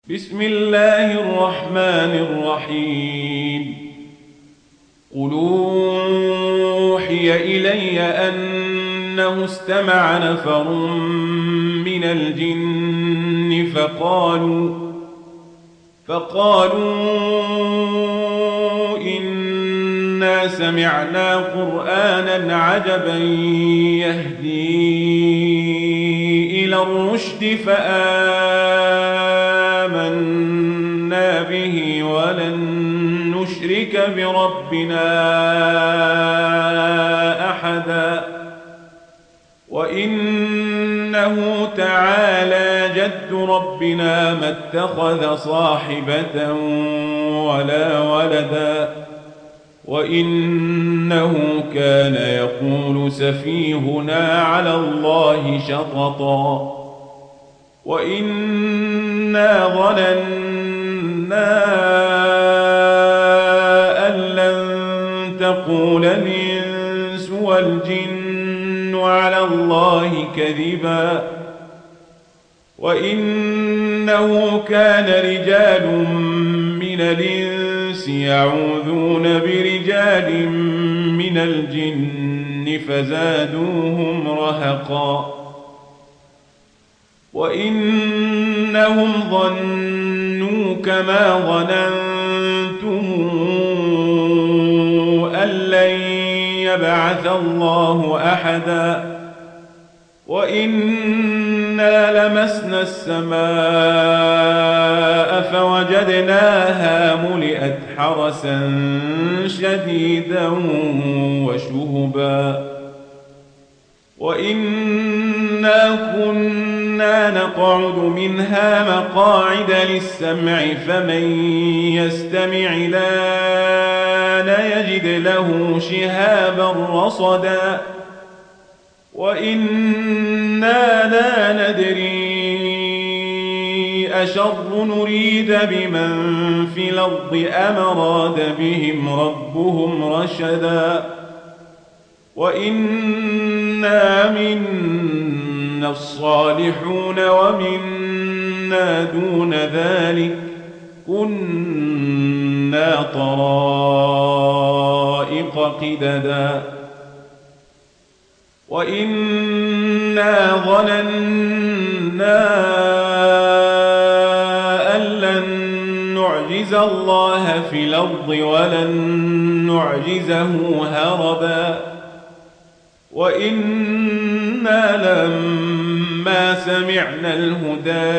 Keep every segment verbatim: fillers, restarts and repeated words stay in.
بسم الله الرحمن الرحيم. قل أوحي إلي أنه استمع نفر من الجن فقالوا فقالوا إنا سمعنا قرآنا عجبا يهدي إلى الرشد فآمنا به ولن نشرك بربنا أحدا وإنه تعالى جد ربنا ما اتخذ صاحبة ولا ولدا وإنه كان يقول سفيهنا على الله شططا وإنا ظننا أن لن تقول الإنس والجن على الله كذبا وإنه كان رجال من الإنس يعوذون برجال من الجن فزادوهم رهقا وإنهم ظنوا كما ظننتم أن لن يبعث الله أحدا وإنا لمسنا السماء فوجدناها ملئت حرسا شديدا وشهبا وإنا كنا نقعد منها مقاعد للسمع فمن يستمع الآن يجد له شهابا رصدا وإنا لا ندري أشر نريد بمن في الأرض أم أراد بهم ربهم رشدا وإنا منا الصالحون ومنا دون ذلك كنا طرائق قددا وإنا ظننا أن لن نعجز الله في الأرض ولن نعجزه هربا وإنا لما سمعنا الهدى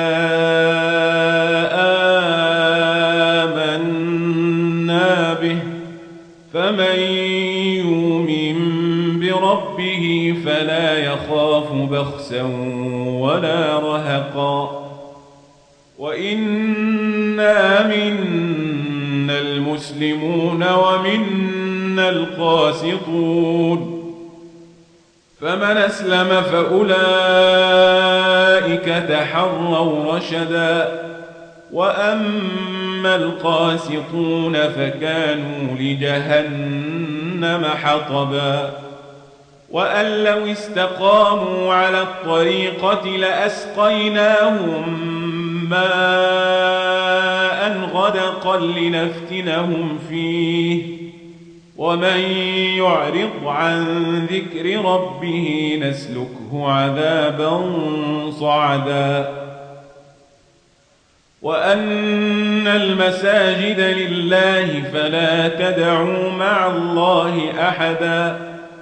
آمنا به فمن يؤمن بربه فلا يخاف بخسا ولا رهقا وإنا منا المسلمون ومنا القاسطون فمن أسلم فأولئك تحروا رشدا وأما القاسطون فكانوا لجهنم حطبا وأن لو استقاموا على الطريقة لأسقيناهم ماء غدقا لنفتنهم فيه ومن يعرض عن ذكر ربه نسلكه عذابا صعدا وأن المساجد لله فلا تدعوا مع الله أحدا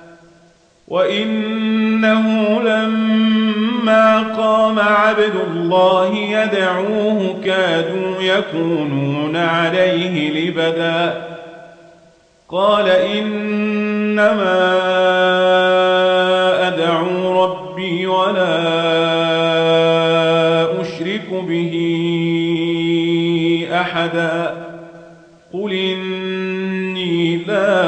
وإنه لما قام عبد الله يدعوه كادوا يكونون عليه لبدا قال إنما أدعو ربي ولا أشرك به أحدا قل إني لا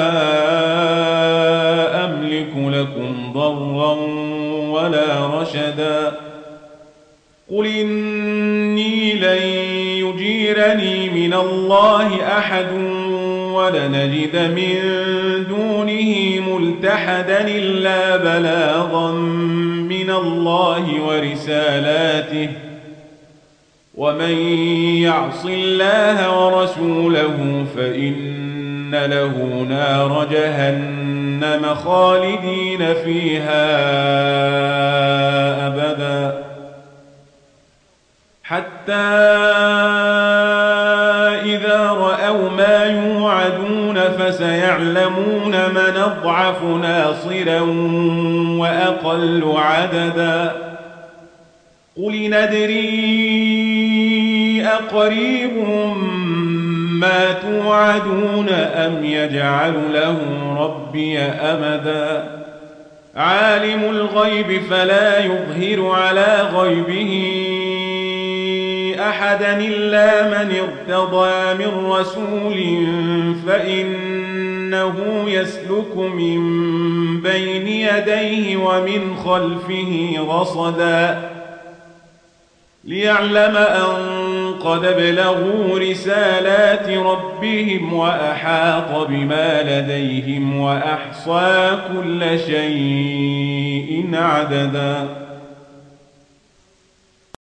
أملك لكم ضرا ولا رشدا قل إني لن يجيرني من الله أحد ولنجد من دونه ملتحدا إلا بلاغا من الله ورسالاته ومن يعص الله ورسوله فإن له نار جهنم خالدين فيها أبدا حتى إذا رأوا ما يوعدون فسيعلمون من أضعف ناصرا وأقل عددا قل ندري أقريب ما توعدون أم يجعل له ربي أمدا عالم الغيب فلا يظهر على غيبه أحدا إلا من ارتضى من رسول فإنه يسلك من بين يديه ومن خلفه رصدا ليعلم أن قد ابلغوا رسالات ربهم وأحاط بما لديهم وأحصى كل شيء عددا